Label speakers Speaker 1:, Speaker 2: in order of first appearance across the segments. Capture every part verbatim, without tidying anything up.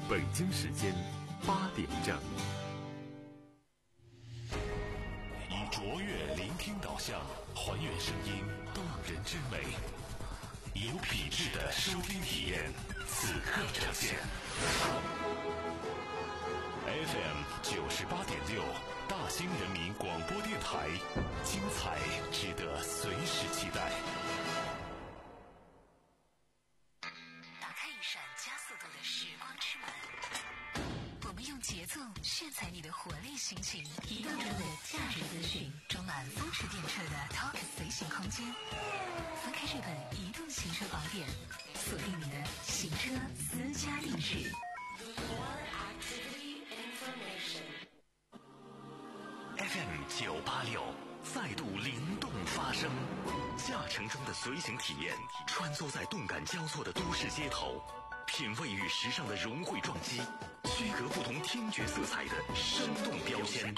Speaker 1: 北京时间八点整。
Speaker 2: 以卓越聆听导向，还原声音动人之美，有品质的收听体验，此刻呈现。F M 九十八点六，大兴人民广播电台，精彩值得随时期待。
Speaker 3: 打开一扇加速度的时光之门，我们用节奏炫彩你的活力心情，移动中的价值资讯，装满风驰电掣的 Talk 随行空间。翻开这本移动行车宝典，锁定你的行车私家定制。
Speaker 2: F M 九八六再度灵动发声，驾乘中的随行体验，穿梭在动感交错的都市街头，品味与时尚的融汇撞击，区隔不同听觉色彩的生动标签。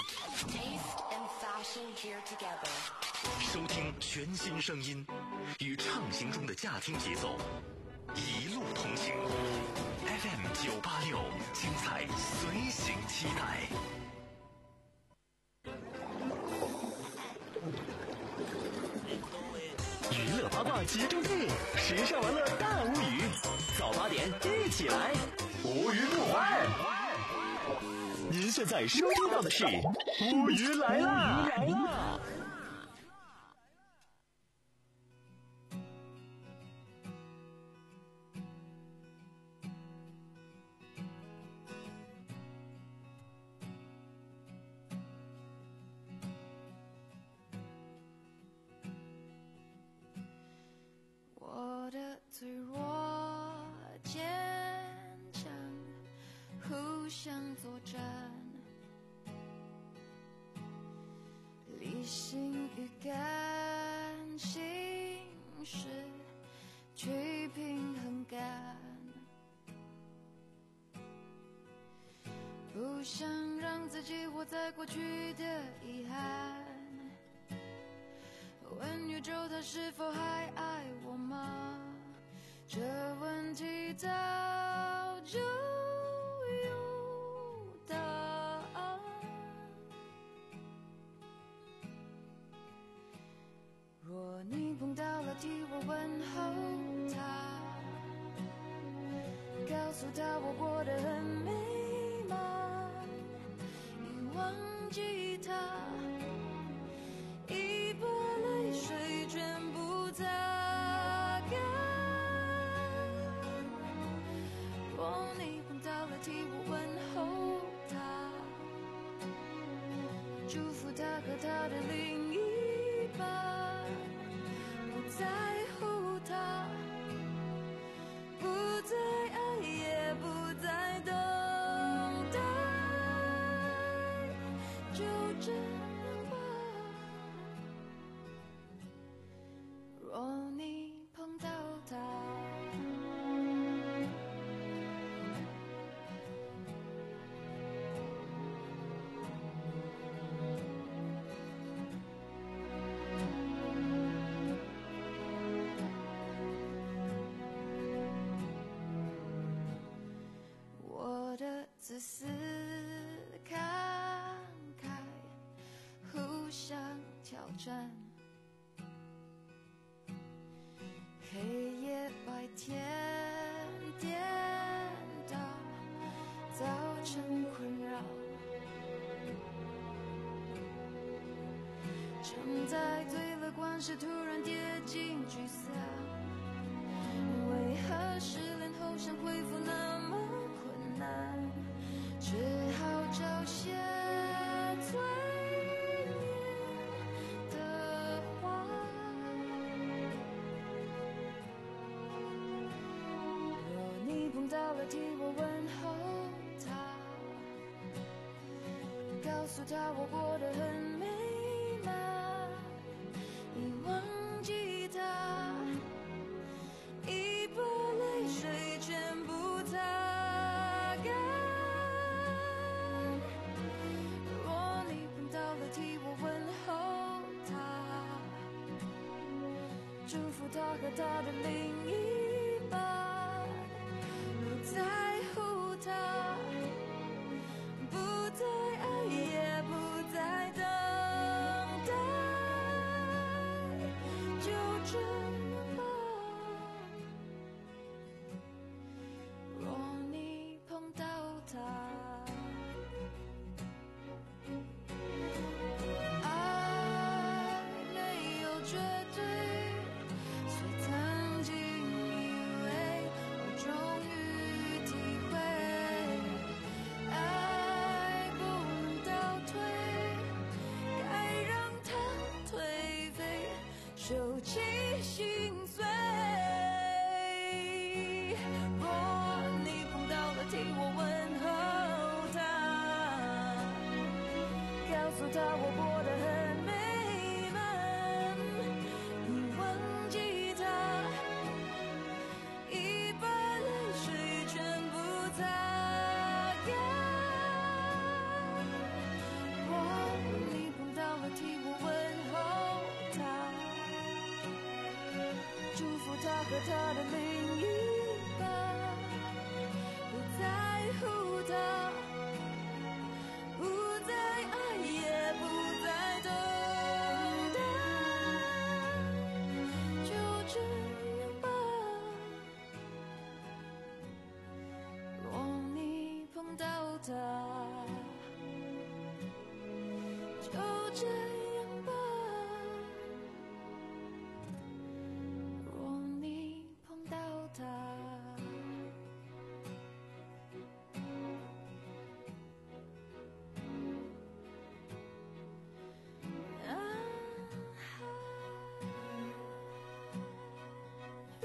Speaker 2: 收听全新声音，与畅行中的驾听节奏，一路同行。F M 九八六，精彩随行期待。
Speaker 4: 娱乐八卦集中地，时尚玩乐大无语。早八点一起来，无鱼不欢。您现在收听到的是无鱼来啦！来啦！
Speaker 5: 我的脆弱坚强，互相作战，理性与感性是去平衡感，不想让自己活在过去的遗憾。问宇宙它是否还爱我吗？这问题早就有答案。若你碰到了替我问候他，告诉他我过得很美满，你忘记他，一把泪水全部擦干。若你碰到了替我问候他，祝福他和他的另一半，不在乎他，不再爱也不再等待，就这样吧。若你碰到他，我的自私慷慨，互相挑战，黑夜白天颠倒，造成困扰，正在最乐观时突然跌进沮丧，为何失恋后想恢复那么困难，只好找些催眠的话。若你碰到了替我问候他，告诉他我过得很美满，你忘记他，一把泪水全部擦干。若你碰到了替我问候他，祝福他和他的另一半，不在乎他， 不起心碎。若你碰到了，替我问候他，告诉他我过得很美满。你忘记他，已把泪水全部擦干。若你碰到了，替我问候他，祝福他和他的另一半，不在乎他，不再爱也不再等待，就这样吧。若你碰到他，就这样吧。若你碰到他，啊哈呜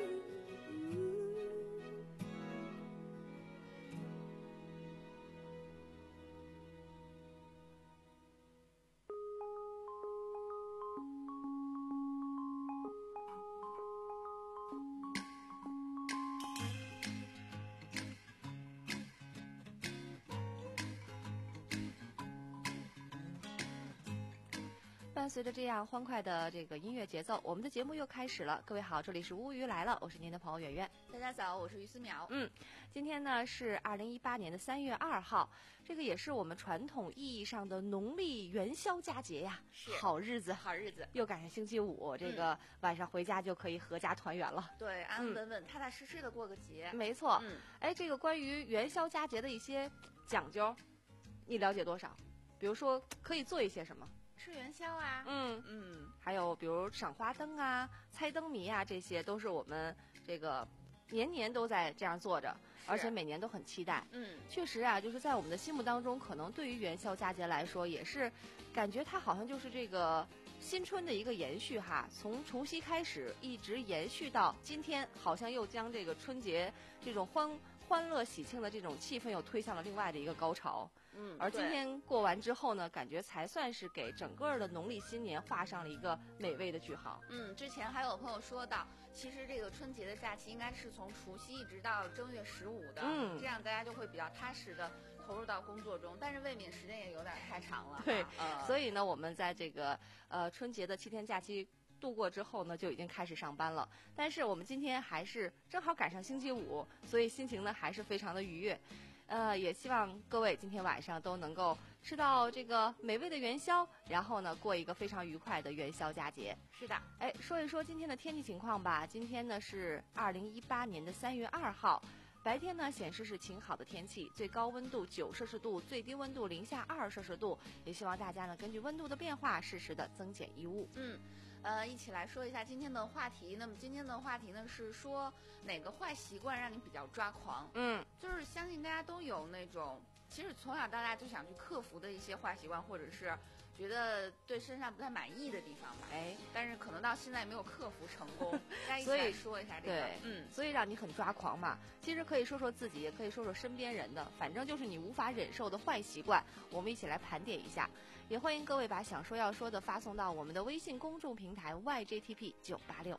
Speaker 6: 伴随着这样欢快的这个音乐节奏，我们的节目又开始了。各位好，这里是乌鱼来了，我是您的朋友圆圆。
Speaker 7: 大家早，我是于思淼。
Speaker 6: 嗯，今天呢是二零一八年的三月二号，这个也是我们传统意义上的农历元宵佳节呀，
Speaker 7: 是
Speaker 6: 好日子，
Speaker 7: 好日子，
Speaker 6: 又赶上星期五，这个晚上回家就可以合家团圆了。
Speaker 7: 对，安安稳稳、踏踏实实的过个节。
Speaker 6: 没错，
Speaker 7: 嗯，
Speaker 6: 哎，这个关于元宵佳节的一些讲究，你了解多少？比如说可以做一些什么？
Speaker 7: 吃元宵啊，
Speaker 6: 嗯
Speaker 7: 嗯，
Speaker 6: 还有比如赏花灯啊、猜灯谜啊，这些都是我们这个年年都在这样做着，而且每年都很期待。
Speaker 7: 嗯，
Speaker 6: 确实啊，就是在我们的心目当中，可能对于元宵佳节来说，也是感觉它好像就是这个新春的一个延续哈，从除夕开始一直延续到今天，好像又将这个春节这种欢欢乐喜庆的这种气氛又推向了另外的一个高潮。
Speaker 7: 嗯，
Speaker 6: 而今天过完之后呢，感觉才算是给整个的农历新年画上了一个美味的句号。
Speaker 7: 嗯，之前还有朋友说到，其实这个春节的假期应该是从除夕一直到正月十五的，
Speaker 6: 嗯
Speaker 7: 这样大家就会比较踏实的投入到工作中，但是未免时间也有点太长了。
Speaker 6: 对，
Speaker 7: 呃、
Speaker 6: 所以呢，我们在这个呃春节的七天假期度过之后呢，就已经开始上班了。但是我们今天还是正好赶上星期五，所以心情呢还是非常的愉悦。呃，也希望各位今天晚上都能够吃到这个美味的元宵，然后呢过一个非常愉快的元宵佳节。
Speaker 7: 是的，
Speaker 6: 哎，说一说今天的天气情况吧。今天呢是二零一八年的三月二号。白天呢显示是晴好的天气，最高温度九摄氏度，最低温度零下二摄氏度。也希望大家呢根据温度的变化，适时的增减衣物。
Speaker 7: 嗯，呃，一起来说一下今天的话题。那么今天的话题呢是说哪个坏习惯让你比较抓狂？
Speaker 6: 嗯，
Speaker 7: 就是相信大家都有那种，其实从小到大就想去克服的一些坏习惯，或者是觉得对身上不太满意的地方吧。
Speaker 6: 哎，
Speaker 7: 但是可能到现在没有克服成功。大家一起
Speaker 6: 所以
Speaker 7: 来说一下这个。
Speaker 6: 对，
Speaker 7: 嗯，
Speaker 6: 所以让你很抓狂嘛。其实可以说说自己，也可以说说身边人的，反正就是你无法忍受的坏习惯，我们一起来盘点一下。也欢迎各位把想说要说的发送到我们的微信公众平台 Y J T P 九八六。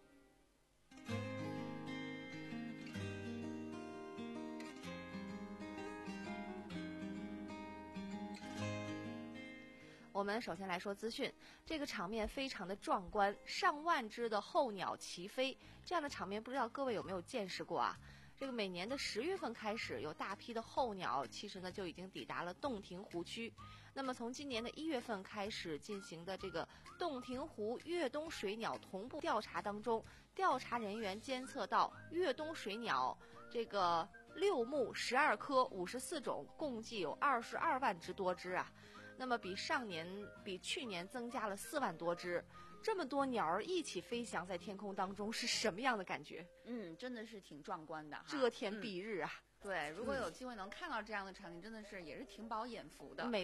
Speaker 6: 我们首先来说资讯，这个场面非常的壮观，上万只的候鸟齐飞，这样的场面不知道各位有没有见识过啊？这个每年的十月份开始，有大批的候鸟其实呢就已经抵达了洞庭湖区。那么从今年的一月份开始进行的这个洞庭湖越冬水鸟同步调查当中，调查人员监测到越冬水鸟这个六目十二科五十四种，共计有二十二万只多只啊。那么比上年比去年增加了四万多只，这么多鸟儿一起飞翔在天空当中，是什么样的感觉？
Speaker 7: 嗯，真的是挺壮观的哈，
Speaker 6: 遮天蔽日啊！
Speaker 7: 嗯、对，如果有机会能看到这样的场景，真的是也是挺饱眼福的。
Speaker 6: 没错。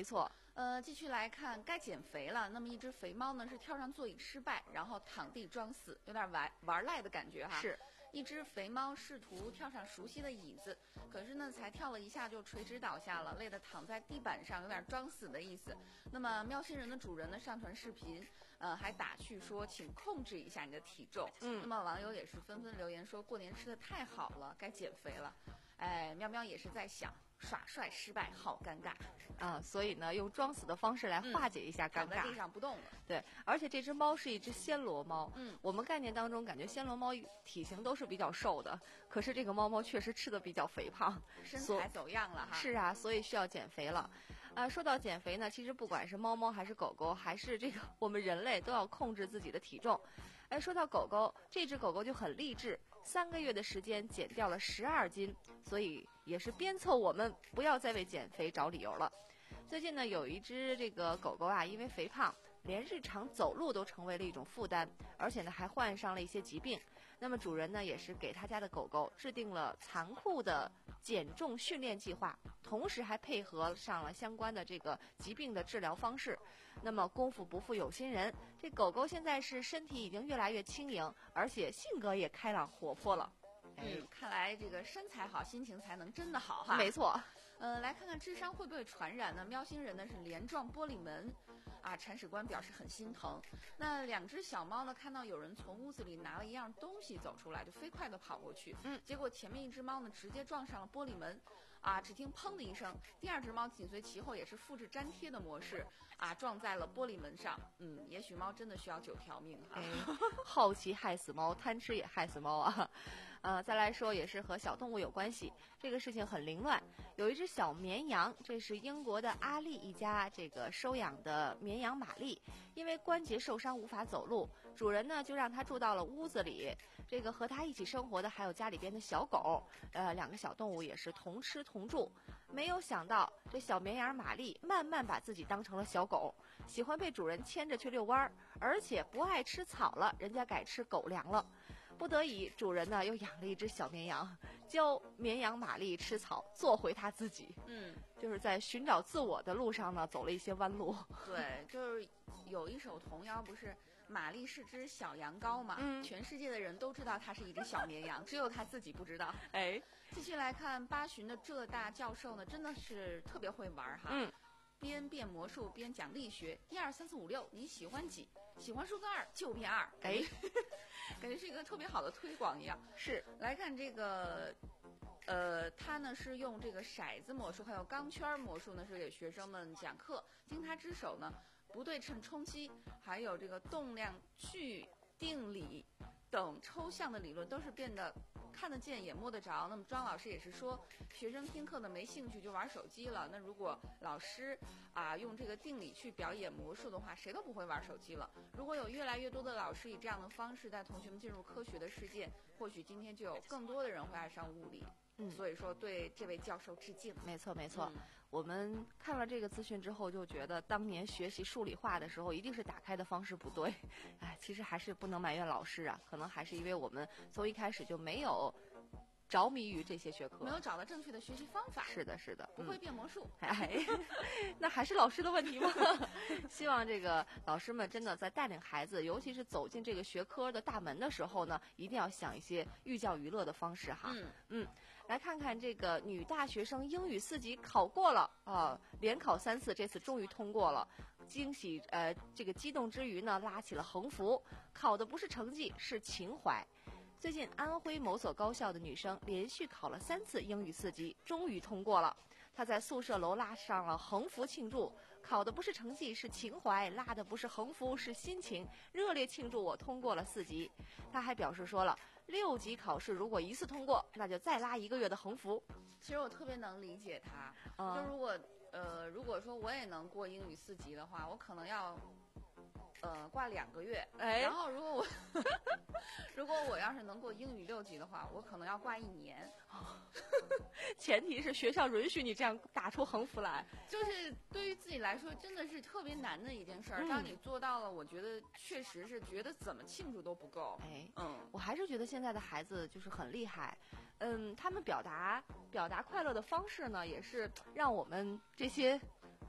Speaker 7: 呃，继续来看，该减肥了。那么一只肥猫呢是跳上座椅失败，然后躺地装死，有点玩玩赖的感觉哈。
Speaker 6: 是。
Speaker 7: 一只肥猫试图跳上熟悉的椅子，可是呢，才跳了一下就垂直倒下了，累得躺在地板上，有点装死的意思。那么喵星人的主人呢，上传视频，呃，还打趣说，请控制一下你的体重。
Speaker 6: 嗯，
Speaker 7: 那么网友也是纷纷留言说，过年吃的太好了，该减肥了。哎，喵喵也是在想，耍帅失败好尴尬
Speaker 6: 啊，所以呢，用装死的方式来化解一下尴尬。
Speaker 7: 躺在地上不动了。
Speaker 6: 对，而且这只猫是一只暹罗猫。
Speaker 7: 嗯，
Speaker 6: 我们概念当中感觉暹罗猫体型都是比较瘦的，可是这个猫猫确实吃的比较肥胖，
Speaker 7: 身材走样了哈。
Speaker 6: 是啊，所以需要减肥了。啊，说到减肥呢，其实不管是猫猫还是狗狗，还是这个我们人类都要控制自己的体重。哎，说到狗狗，这只狗狗就很励志，三个月的时间减掉了十二斤，所以也是鞭策我们不要再为减肥找理由了。最近呢，有一只这个狗狗啊，因为肥胖，连日常走路都成为了一种负担，而且呢还患上了一些疾病。那么主人呢也是给他家的狗狗制定了残酷的减重训练计划，同时还配合上了相关的这个疾病的治疗方式。那么功夫不负有心人，这狗狗现在是身体已经越来越轻盈，而且性格也开朗活泼了。
Speaker 7: 嗯，看来这个身材好，心情才能真的好哈。
Speaker 6: 没错。
Speaker 7: 呃，来看看智商会不会传染呢？喵星人呢是连撞玻璃门，啊，铲屎官表示很心疼。那两只小猫呢，看到有人从屋子里拿了一样东西走出来，就飞快地跑过去。
Speaker 6: 嗯，
Speaker 7: 结果前面一只猫呢，直接撞上了玻璃门，啊，只听砰的一声，第二只猫紧随其后，也是复制粘贴的模式，啊，撞在了玻璃门上。嗯，也许猫真的需要九条命哈。
Speaker 6: 哎，好奇害死猫，贪吃也害死猫啊。呃，再来说也是和小动物有关系，这个事情很凌乱。有一只小绵羊，这是英国的阿丽一家这个收养的绵羊玛丽，因为关节受伤无法走路，主人呢就让它住到了屋子里。这个和它一起生活的还有家里边的小狗，呃，两个小动物也是同吃同住。没有想到这小绵羊玛丽慢慢把自己当成了小狗，喜欢被主人牵着去遛弯儿，而且不爱吃草了，人家改吃狗粮了。不得已，主人呢又养了一只小绵羊，教绵羊玛丽吃草，做回他自己。
Speaker 7: 嗯，
Speaker 6: 就是在寻找自我的路上呢，走了一些弯路。
Speaker 7: 对，就是有一首童谣，不是玛丽是只小羊羔嘛？
Speaker 6: 嗯，
Speaker 7: 全世界的人都知道它是一只小绵羊，只有它自己不知道。
Speaker 6: 哎，
Speaker 7: 继续来看八旬的浙大教授呢，真的是特别会玩哈。
Speaker 6: 嗯。
Speaker 7: 边变魔术边讲力学，一二三四五六，你喜欢几？喜欢数字二就变二。
Speaker 6: 哎，
Speaker 7: 感觉是一个特别好的推广一样。
Speaker 6: 是，
Speaker 7: 来看这个，呃，他呢是用这个骰子魔术还有钢圈魔术呢，是给学生们讲课。经他之手呢，不对称冲击还有这个动量距定理等抽象的理论都是变得看得见也摸得着。那么庄老师也是说，学生听课呢没兴趣就玩手机了。那如果老师啊用这个定理去表演魔术的话，谁都不会玩手机了。如果有越来越多的老师以这样的方式带同学们进入科学的世界，或许今天就有更多的人会爱上物理。
Speaker 6: 嗯，
Speaker 7: 所以说对这位教授致敬。
Speaker 6: 没错没错、
Speaker 7: 嗯，
Speaker 6: 我们看了这个资讯之后，就觉得当年学习数理化的时候，一定是打开的方式不对。哎，其实还是不能埋怨老师啊，可能还是因为我们从一开始就没有着迷于这些学科，
Speaker 7: 没有找到正确的学习方法。
Speaker 6: 是的，是的，
Speaker 7: 不会变魔术。
Speaker 6: 嗯、哎，那还是老师的问题吗？希望这个老师们真的在带领孩子，尤其是走进这个学科的大门的时候呢，一定要想一些寓教于乐的方式哈。
Speaker 7: 嗯
Speaker 6: 嗯，来看看这个女大学生英语四级考过了啊、呃，连考三次，这次终于通过了。惊喜呃，这个激动之余呢，拉起了横幅，考的不是成绩，是情怀。最近，安徽某所高校的女生连续考了三次英语四级，终于通过了。她在宿舍楼拉上了横幅庆祝，考的不是成绩，是情怀；拉的不是横幅，是心情，热烈庆祝我通过了四级。她还表示说了，六级考试如果一次通过，那就再拉一个月的横幅。
Speaker 7: 其实我特别能理解她，
Speaker 6: 嗯、
Speaker 7: 就如果呃，如果说我也能过英语四级的话，我可能要。呃，挂两个月，
Speaker 6: 哎，
Speaker 7: 然后如果我如果我要是能过英语六级的话，我可能要挂一年。
Speaker 6: 前提是学校允许你这样打出横幅来。
Speaker 7: 就是对于自己来说，真的是特别难的一件事儿。嗯、当你做到了，我觉得确实是觉得怎么庆祝都不够。
Speaker 6: 哎，
Speaker 7: 嗯，
Speaker 6: 我还是觉得现在的孩子就是很厉害。嗯，他们表达表达快乐的方式呢，也是让我们这些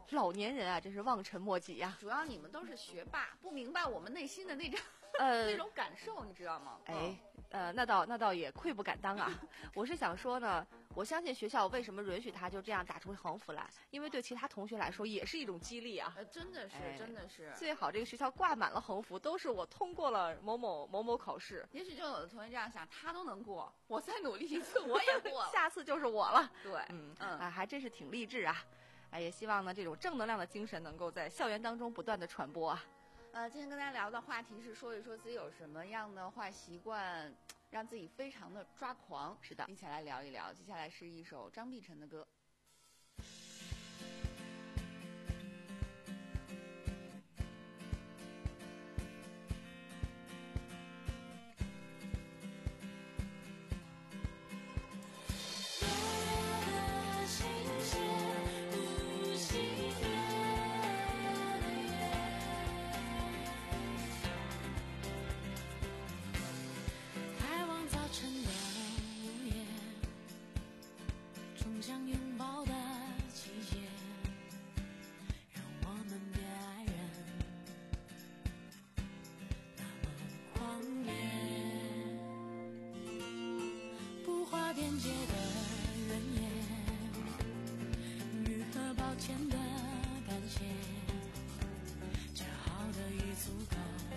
Speaker 6: 老年人啊，真是望尘莫及呀、
Speaker 7: 主要你们都是学霸，不明白我们内心的那种
Speaker 6: 呃
Speaker 7: 那种感受，你知道吗？
Speaker 6: 哎，呃，那倒那倒也愧不敢当啊。我是想说呢，我相信学校为什么允许他就这样打出横幅来，因为对其他同学来说也是一种激励啊。
Speaker 7: 呃，真的是，
Speaker 6: 哎
Speaker 7: 真的是。
Speaker 6: 最好这个学校挂满了横幅，都是我通过了某某某某考试。
Speaker 7: 也许就有的同学这样想，他都能过，我再努力一次我也过了。
Speaker 6: 下次就是我了。
Speaker 7: 对，
Speaker 6: 嗯
Speaker 7: 嗯
Speaker 6: 啊，还真是挺励志啊。哎，也希望呢这种正能量的精神能够在校园当中不断的传播啊。
Speaker 7: 呃，今天跟大家聊的话题是说一说自己有什么样的坏习惯，让自己非常的抓狂。
Speaker 6: 是的，
Speaker 7: 一起来聊一聊。接下来是一首张碧晨的歌。
Speaker 5: 开往早晨的午夜，终将拥抱的季节，让我们别爱人那么狂野。不画边界的原野，愈合抱歉的感谢，这好的已足够。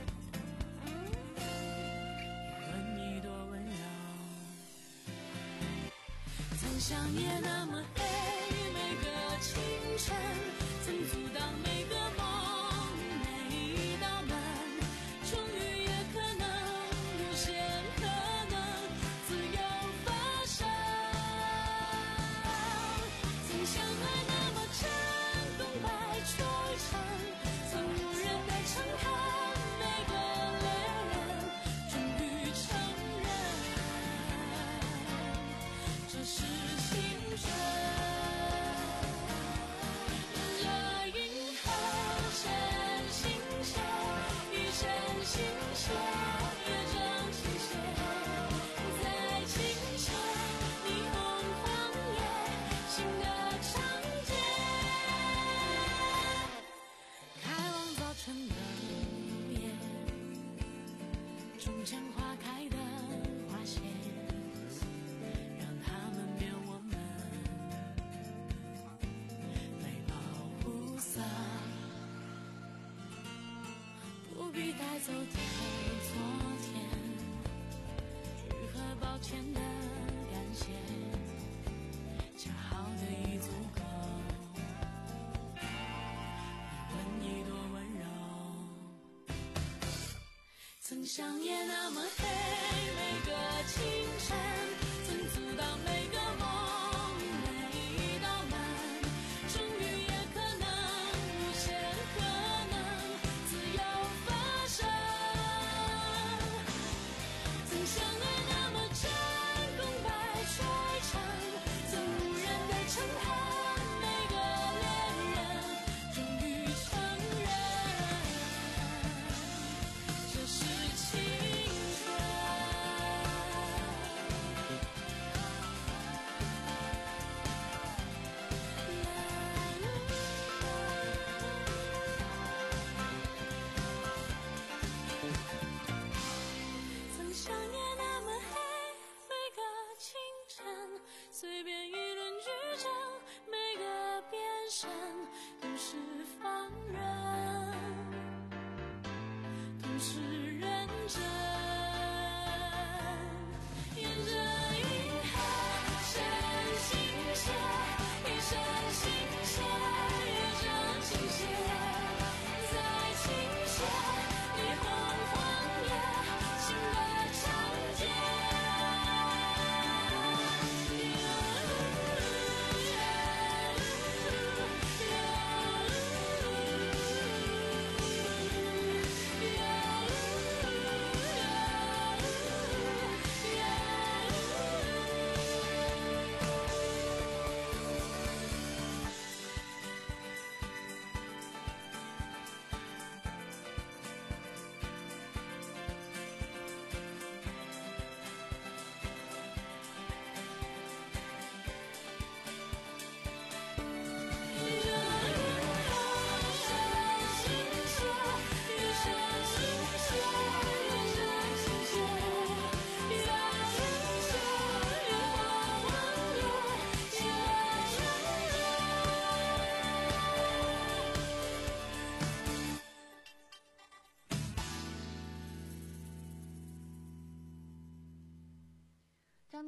Speaker 5: 曾想也那么黑，每个清晨曾阻挡每个梦，每一道门终于也可能无限可能自由发生。曾相爱那么真，功败垂成，曾无人的称叹，每个恋人终于承认这是青春。沿着银河深星线，一身心血，也正倾斜，在清澈霓虹荒野，新的长街，开往早晨的午夜，终将花开的花谢，让他们变我们被保护色，不必带走的昨天，愈合抱歉的感谢，这好的已足够。你问你多温柔，曾想也那么黑，每个清晨曾阻挡每个梦，每一道门终于也可能无限可能自由发生。曾相爱那么真，功败垂成，曾无人的称叹，每个恋人终于承认这是青春。曾想也那么黑，每个清晨随便议论剧争，每个变身都是放任，都是认真。沿着银河深星线，一身心血，也正倾斜，在清澈霓虹荒野，新的长街。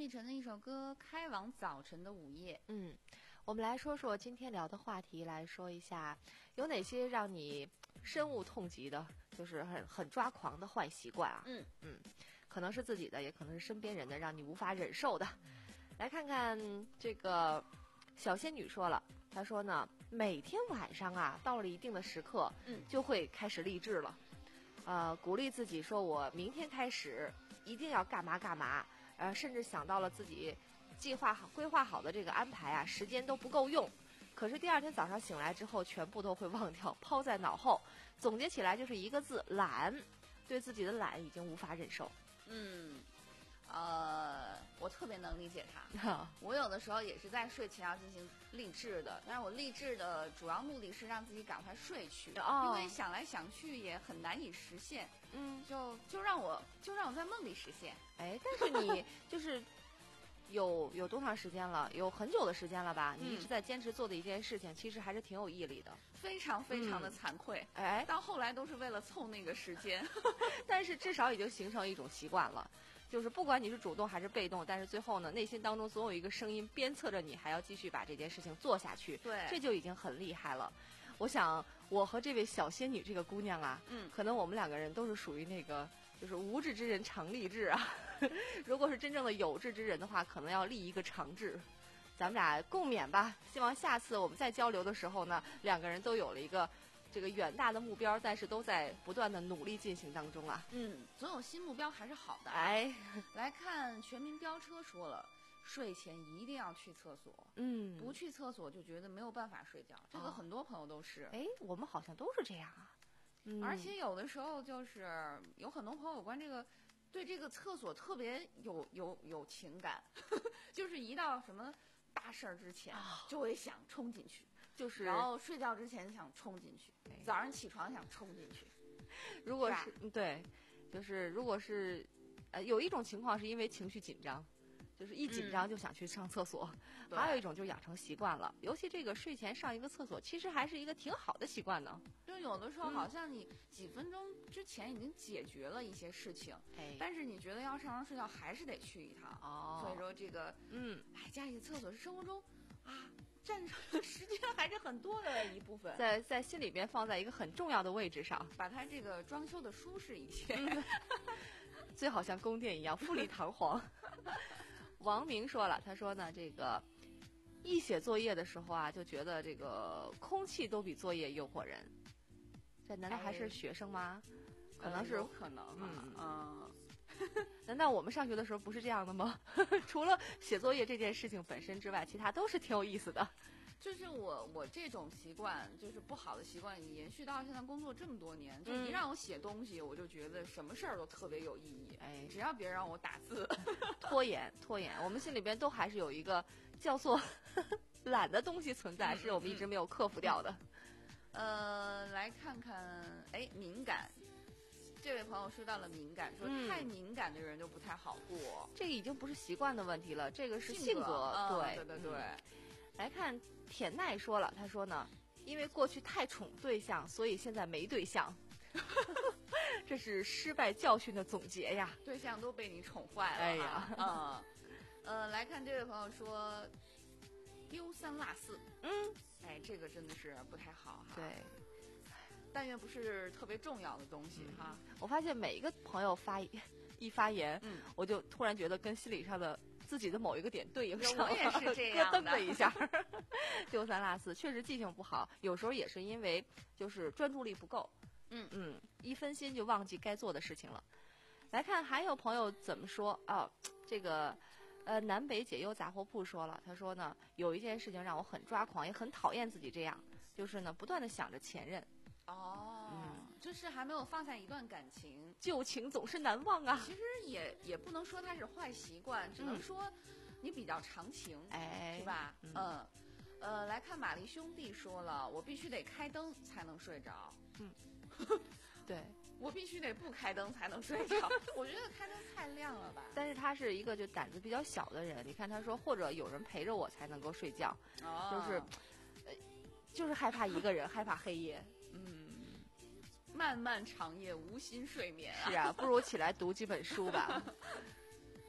Speaker 7: 碧晨的一首歌《开往早晨的午夜》。
Speaker 6: 嗯，我们来说说今天聊的话题，来说一下有哪些让你深恶痛疾的，就是很很抓狂的坏习惯啊。
Speaker 7: 嗯
Speaker 6: 嗯，可能是自己的，也可能是身边人的，让你无法忍受的。来看看这个小仙女说了，她说呢，每天晚上啊，到了一定的时刻，
Speaker 7: 嗯，
Speaker 6: 就会开始励志了，呃，鼓励自己说，我明天开始一定要干嘛干嘛，呃，甚至想到了自己计划好、规划好的这个安排啊，时间都不够用。可是第二天早上醒来之后，全部都会忘掉，抛在脑后。总结起来就是一个字：懒。对自己的懒已经无法忍受。
Speaker 7: 嗯，呃，我特别能理解他。我有的时候也是在睡前要进行励志的，但是我励志的主要目的是让自己赶快睡去，
Speaker 6: 哦、
Speaker 7: 因为想来想去也很难以实现。
Speaker 6: 嗯，
Speaker 7: 就就让我就让我在梦里实现。
Speaker 6: 哎，但是你就是有有多长时间了？有很久的时间了吧？你一直在坚持做的一件事情，其实还是挺有毅力的。
Speaker 7: 非常非常的惭愧，
Speaker 6: 嗯、哎，
Speaker 7: 到后来都是为了凑那个时间，
Speaker 6: 但是至少已经形成一种习惯了，就是不管你是主动还是被动，但是最后呢，内心当中总有一个声音鞭策着你，还要继续把这件事情做下去，
Speaker 7: 对，
Speaker 6: 这就已经很厉害了。我想我和这位小仙女这个姑娘啊，
Speaker 7: 嗯，
Speaker 6: 可能我们两个人都是属于那个就是无志之人常立志啊，如果是真正的有志之人的话，可能要立一个长志。咱们俩共勉吧，希望下次我们再交流的时候呢，两个人都有了一个这个远大的目标，但是都在不断的努力进行当中啊。
Speaker 7: 嗯，总有新目标还是好的。
Speaker 6: 哎，
Speaker 7: 来看全民飙车说了，睡前一定要去厕所，
Speaker 6: 嗯，
Speaker 7: 不去厕所就觉得没有办法睡觉，这个很多朋友都是。
Speaker 6: 哎、哦，我们好像都是这样啊。
Speaker 7: 嗯，而且有的时候就是有很多朋友有关这个。对这个厕所特别有有有情感，就是一到什么大事儿之前就会想冲进去，
Speaker 6: 就是
Speaker 7: 然后睡觉之前想冲进去，早上起床想冲进去。
Speaker 6: 如果是对，就是如果是呃有一种情况是因为情绪紧张，就是一紧张就想去上厕所，
Speaker 7: 嗯、
Speaker 6: 还有一种就养成习惯了。尤其这个睡前上一个厕所，其实还是一个挺好的习惯呢。
Speaker 7: 就有的时候好像你几分钟之前已经解决了一些事情，
Speaker 6: 哎、
Speaker 7: 但是你觉得要上床睡觉还是得去一趟。
Speaker 6: 哦，
Speaker 7: 所以说这个，
Speaker 6: 嗯，
Speaker 7: 哎，家里的厕所是生活中啊占时间还是很多的一部分，
Speaker 6: 在在心里边放在一个很重要的位置上，
Speaker 7: 把它这个装修的舒适一些，
Speaker 6: 嗯、最好像宫殿一样富丽堂皇。王明说了，他说呢，这个一写作业的时候啊，就觉得这个空气都比作业诱惑人。这难道还是学生吗？
Speaker 7: 哎、
Speaker 6: 可能是，
Speaker 7: 有可能啊。
Speaker 6: 嗯
Speaker 7: 嗯。
Speaker 6: 难道我们上学的时候不是这样的吗？除了写作业这件事情本身之外，其他都是挺有意思的。
Speaker 7: 就是我我这种习惯，就是不好的习惯，延续到现在工作这么多年，就一让我写东西，嗯、我就觉得什么事儿都特别有意义。
Speaker 6: 哎，
Speaker 7: 只要别让我打字，
Speaker 6: 拖延拖延，我们心里边都还是有一个叫做懒的东西存在，
Speaker 7: 嗯、
Speaker 6: 是我们一直没有克服掉的。
Speaker 7: 呃，来看看，哎，敏感。这位朋友说到了敏感，说太敏感的人就不太好过。
Speaker 6: 嗯、这个已经不是习惯的问题了，这个是
Speaker 7: 性格。
Speaker 6: 性格
Speaker 7: 嗯、
Speaker 6: 对
Speaker 7: 对对对。
Speaker 6: 嗯、来看铁奈说了，他说呢，因为过去太宠对象，所以现在没对象。这是失败教训的总结呀。
Speaker 7: 对象都被你宠坏了。
Speaker 6: 哎呀，
Speaker 7: 嗯，呃，来看这位朋友说丢三落四。
Speaker 6: 嗯，
Speaker 7: 哎，这个真的是不太好哈。
Speaker 6: 对。
Speaker 7: 但愿不是特别重要的东西、
Speaker 6: 嗯、
Speaker 7: 哈。
Speaker 6: 我发现每一个朋友发一发言，
Speaker 7: 嗯，
Speaker 6: 我就突然觉得跟心理上的自己的某一个点对应上
Speaker 7: 了。我也是这样
Speaker 6: 咯噔了一下，丢三落四，确实记性不好。有时候也是因为就是专注力不够，
Speaker 7: 嗯
Speaker 6: 嗯，一分心就忘记该做的事情了。来看还有朋友怎么说啊？这个呃，南北解忧杂货铺说了，他说呢，有一件事情让我很抓狂，也很讨厌自己这样，就是呢，不断的想着前任。
Speaker 7: 哦，
Speaker 6: 嗯，
Speaker 7: 就是还没有放下一段感情，
Speaker 6: 旧情总是难忘啊。
Speaker 7: 其实也也不能说它是坏习惯，只能说你比较长情，
Speaker 6: 哎，
Speaker 7: 是吧？
Speaker 6: 嗯，
Speaker 7: 嗯呃，来看玛丽兄弟说了，我必须得开灯才能睡着。
Speaker 6: 嗯，对，
Speaker 7: 我必须得不开灯才能睡着。我觉得开灯太亮了吧。
Speaker 6: 但是他是一个就胆子比较小的人，你看他说，或者有人陪着我才能够睡觉，
Speaker 7: 哦、
Speaker 6: 就是，呃，就是害怕一个人，害怕黑夜。
Speaker 7: 嗯，漫漫长夜无心睡眠啊。
Speaker 6: 是啊，不如起来读几本书吧。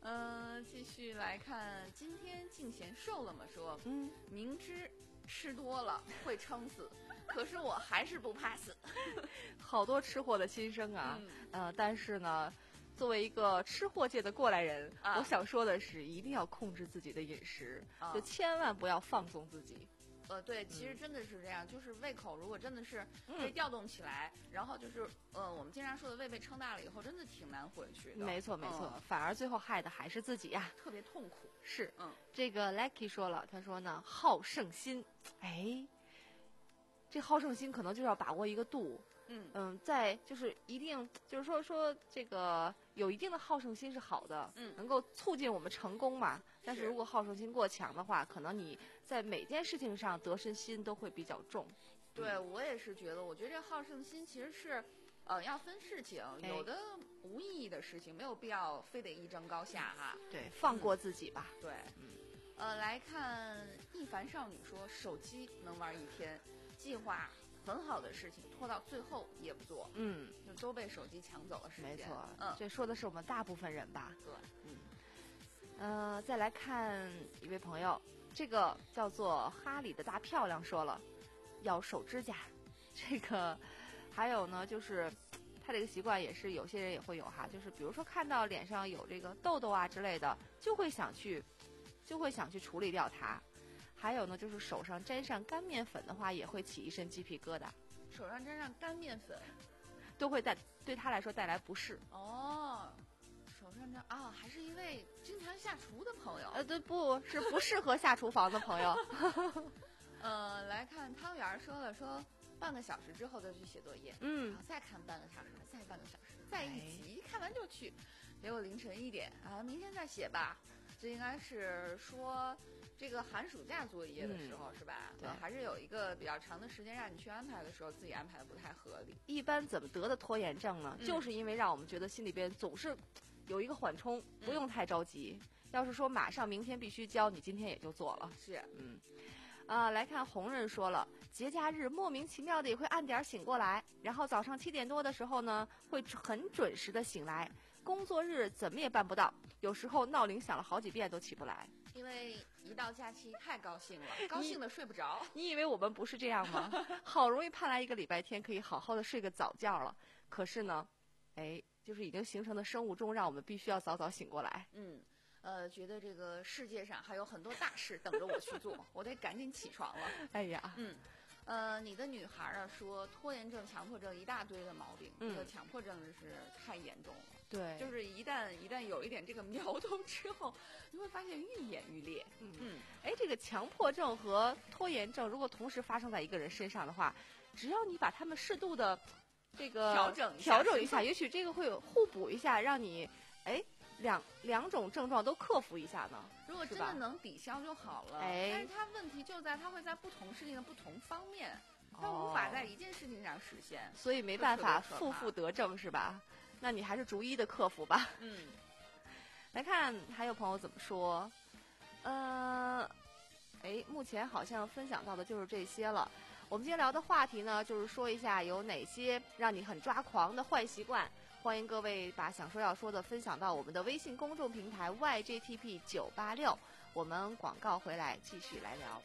Speaker 7: 呃，继续来看，今天静贤瘦了吗？说，
Speaker 6: 嗯，
Speaker 7: 明知吃多了会撑死，可是我还是不怕死。
Speaker 6: 好多吃货的心声啊，
Speaker 7: 嗯、
Speaker 6: 呃，但是呢，作为一个吃货界的过来人，
Speaker 7: 啊、
Speaker 6: 我想说的是，一定要控制自己的饮食，
Speaker 7: 啊、
Speaker 6: 就千万不要放纵自己。
Speaker 7: 呃，对，其实真的是这样，嗯、就是胃口如果真的是
Speaker 6: 嗯
Speaker 7: 被调动起来，然后就是呃，我们经常说的胃被撑大了以后，真的挺难回去的。
Speaker 6: 没错没错，
Speaker 7: 嗯、
Speaker 6: 反而最后害的还是自己呀、
Speaker 7: 啊，特别痛苦。
Speaker 6: 是，
Speaker 7: 嗯，
Speaker 6: 这个 Lucky 说了，他说呢，好胜心，哎，这好胜心可能就是要把握一个度。
Speaker 7: 嗯
Speaker 6: 嗯，在就是一定就是说说这个有一定的好胜心是好的，
Speaker 7: 嗯，
Speaker 6: 能够促进我们成功嘛。但是如果好胜心过强的话，可能你在每件事情上得失心都会比较重。
Speaker 7: 对、嗯、我也是觉得，我觉得这好胜心其实是，呃，要分事情，
Speaker 6: 哎、
Speaker 7: 有的无意义的事情没有必要非得一争高下哈。
Speaker 6: 对，放过自己吧。
Speaker 7: 嗯、对，嗯，呃，来看一凡少女说，手机能玩一天，计划。很好的事情拖到最后也不做，
Speaker 6: 嗯，
Speaker 7: 就都被手机抢走了时间。
Speaker 6: 没错，
Speaker 7: 嗯，
Speaker 6: 这说的是我们大部分人吧？
Speaker 7: 对，
Speaker 6: 嗯，呃，再来看一位朋友，这个叫做哈里的大漂亮说了，要手指甲，这个还有呢，就是他这个习惯也是有些人也会有哈，就是比如说看到脸上有这个痘痘啊之类的，就会想去，就会想去处理掉它。还有呢，就是手上沾上干面粉的话，也会起一身鸡皮疙瘩。
Speaker 7: 手上沾上干面粉，
Speaker 6: 都会带对他来说带来不适。
Speaker 7: 哦，手上沾啊，还是一位经常下厨的朋友。
Speaker 6: 呃，对，不是不适合下厨房的朋友。
Speaker 7: 呃，来看汤圆说了，说半个小时之后再去写作业，
Speaker 6: 嗯，
Speaker 7: 然后再看半个小时，再半个小时，再一集，哎、看完就去，结果凌晨一点啊，明天再写吧。这应该是说。这个寒暑假作业的时候、嗯、是吧？
Speaker 6: 对、
Speaker 7: 呃，还是有一个比较长的时间让你去安排的时候，自己安排的不太合理。
Speaker 6: 一般怎么得的拖延症呢？
Speaker 7: 嗯、
Speaker 6: 就是因为让我们觉得心里边总是有一个缓冲，不用太着急。嗯、要是说马上明天必须交，你今天也就做了。
Speaker 7: 是，
Speaker 6: 嗯，啊，来看红人说了，节假日莫名其妙的也会按点醒过来，然后早上七点多的时候呢，会很准时的醒来。工作日怎么也办不到，有时候闹铃响了好几遍都起不来。
Speaker 7: 因为一到假期太高兴了，高兴的睡不着。
Speaker 6: 你以为我们不是这样吗？好容易盼来一个礼拜天可以好好的睡个早觉了，可是呢，哎，就是已经形成的生物钟让我们必须要早早醒过来。
Speaker 7: 嗯，呃，觉得这个世界上还有很多大事等着我去做，我得赶紧起床了。
Speaker 6: 哎呀，
Speaker 7: 嗯。呃，你的女孩啊说拖延症、强迫症一大堆的毛病，
Speaker 6: 嗯、
Speaker 7: 这个强迫症是太严重了。
Speaker 6: 对，
Speaker 7: 就是一旦一旦有一点这个苗头之后，你会发现愈演愈烈。
Speaker 6: 嗯嗯，哎，这个强迫症和拖延症如果同时发生在一个人身上的话，只要你把他们适度的这个
Speaker 7: 调整
Speaker 6: 调整一下，也许这个会互补一下，让你哎两两种症状都克服一下呢。
Speaker 7: 如果真的能抵消就好了，
Speaker 6: 哎，
Speaker 7: 但是它问题就在它会在不同事情的不同方面，它无法在一件事情上实现，
Speaker 6: 所以没办法负负得正是吧？那你还是逐一的克服吧。
Speaker 7: 嗯，
Speaker 6: 来看还有朋友怎么说，呃，哎，目前好像分享到的就是这些了。我们今天聊的话题呢，就是说一下有哪些让你很抓狂的坏习惯。欢迎各位把想说要说的分享到我们的微信公众平台 Y J T P 九八六。我们广告回来继续来聊。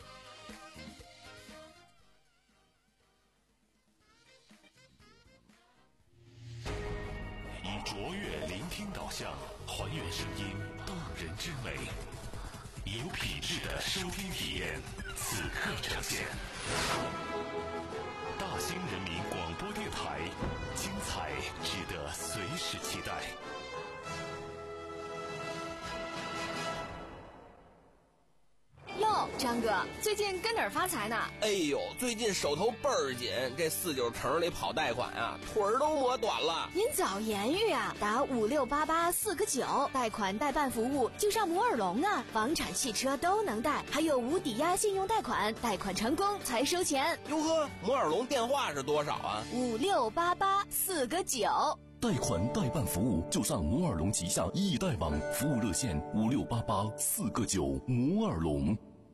Speaker 2: 以卓越聆听导向，还原声音动人之美，以有品质的收听体验，此刻呈现。大兴人民广播电台，精彩值得随时期待。
Speaker 8: 哟，张哥，最近跟哪儿发财呢？
Speaker 9: 哎呦，最近手头倍儿紧，这四九城里跑贷款啊，腿儿都磨短了。
Speaker 8: 您早言语啊，打五六八八四个九，贷款代办服务就上摩尔龙啊，房产、汽车都能贷，还有无抵押信用贷款，贷款成功才收钱。
Speaker 9: 哟呵，摩尔龙电话是多少啊？
Speaker 8: 五六八八四个九。
Speaker 10: 贷款代办服务就上摩尔龙旗下易贷网，服务热线五六八八四个九。摩尔龙。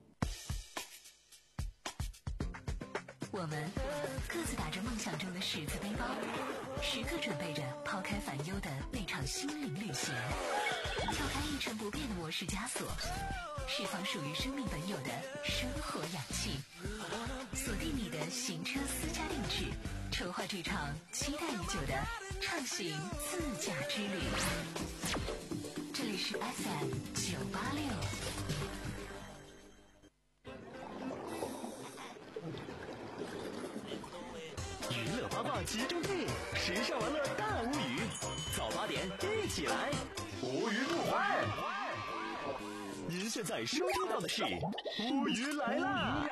Speaker 3: 我们各自打着梦想中的十字背包，时刻准备着抛开烦忧的那场心灵旅行。 跳开一成不变的模式枷锁，释放属于生命本有的生活氧气，锁定你的行车私家定制，筹划这场期待已久的畅行自驾之旅。这里是 F M 九八六。
Speaker 4: 娱乐八卦集中地，时尚玩乐大无语。早八点一起来，无鱼不欢。您现在收听到的是乌鱼来啦！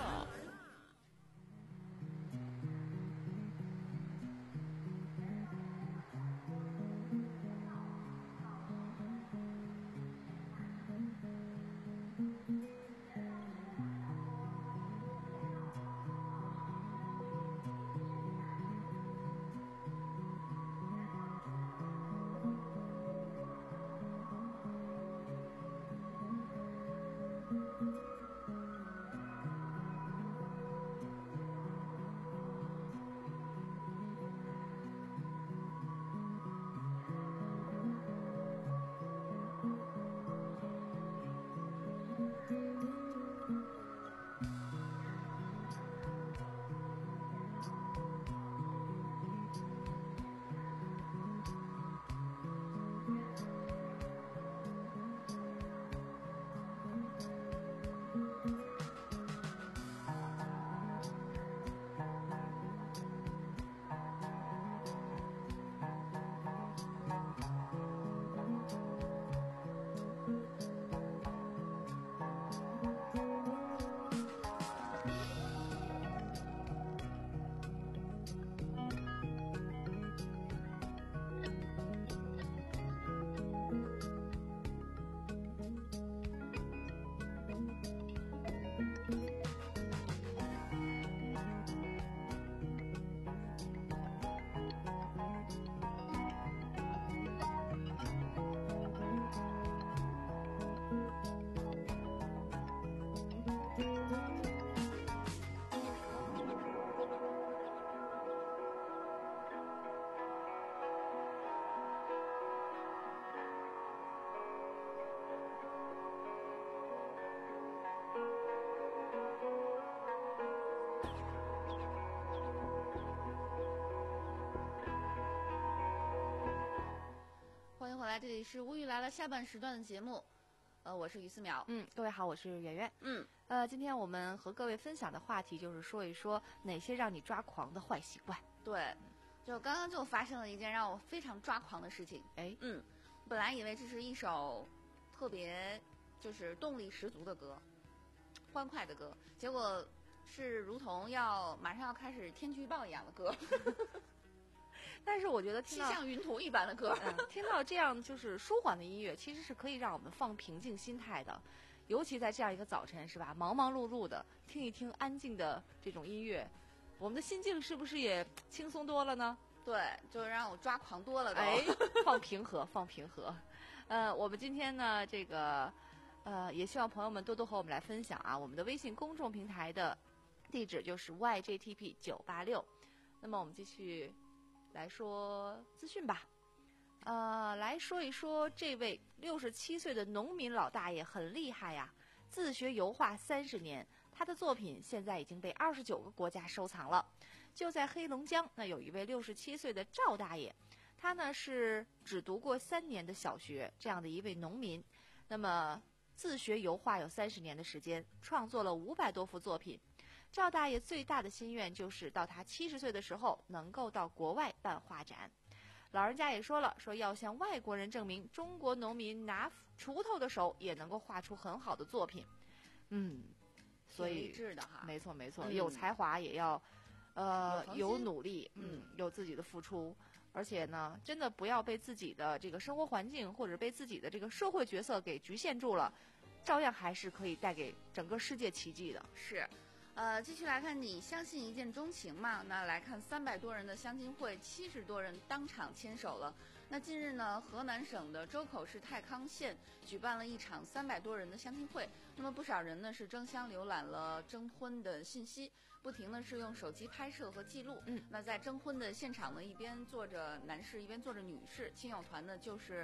Speaker 7: 欢迎回来，这里是乌鱼来了下半时段的节目，呃，我是于思淼。
Speaker 6: 嗯，各位好，我是圆圆。
Speaker 7: 嗯，
Speaker 6: 呃，今天我们和各位分享的话题就是说一说哪些让你抓狂的坏习惯。
Speaker 7: 对，就刚刚就发生了一件让我非常抓狂的事情。
Speaker 6: 哎，
Speaker 7: 嗯，本来以为这是一首特别就是动力十足的歌，欢快的歌，结果是如同要马上要开始天气预报一样的歌。
Speaker 6: 但是我觉得听到
Speaker 7: 气象云图一般的歌，
Speaker 6: 嗯，听到这样就是舒缓的音乐，其实是可以让我们放平静心态的。尤其在这样一个早晨，是吧？忙忙碌碌的，听一听安静的这种音乐，我们的心境是不是也轻松多了呢？
Speaker 7: 对，就让我抓狂多了都。
Speaker 6: 哎，放平和，放平和。呃，我们今天呢，这个呃，也希望朋友们多多和我们来分享啊。我们的微信公众平台的地址就是 Y J T P 九八六。那么我们继续来说资讯吧，呃，来说一说这位六十七岁的农民老大爷很厉害呀，自学油画三十年，他的作品现在已经被二十九个国家收藏了。就在黑龙江，那有一位六十七岁的赵大爷，他呢是只读过三年的小学这样的一位农民，那么自学油画有三十年的时间，创作了五百多幅作品。赵大爷最大的心愿就是到他七十岁的时候能够到国外办画展。老人家也说了，说要向外国人证明中国农民拿锄头的手也能够画出很好的作品。嗯，所以
Speaker 7: 励志的哈，
Speaker 6: 没错没错，
Speaker 7: 嗯、
Speaker 6: 有才华也要呃
Speaker 7: 有,
Speaker 6: 有努力，嗯，有自己的付出。而且呢，真的不要被自己的这个生活环境或者被自己的这个社会角色给局限住了，照样还是可以带给整个世界奇迹的。
Speaker 7: 是。呃，继续来看，你相信一见钟情吗？那来看三百多人的相亲会，七十多人当场牵手了。那近日呢，河南省的周口市太康县举办了一场三百多人的相亲会。那么不少人呢是争相浏览了征婚的信息，不停的是用手机拍摄和记录。
Speaker 6: 嗯，
Speaker 7: 那在征婚的现场呢，一边坐着男士，一边坐着女士，亲友团呢就是。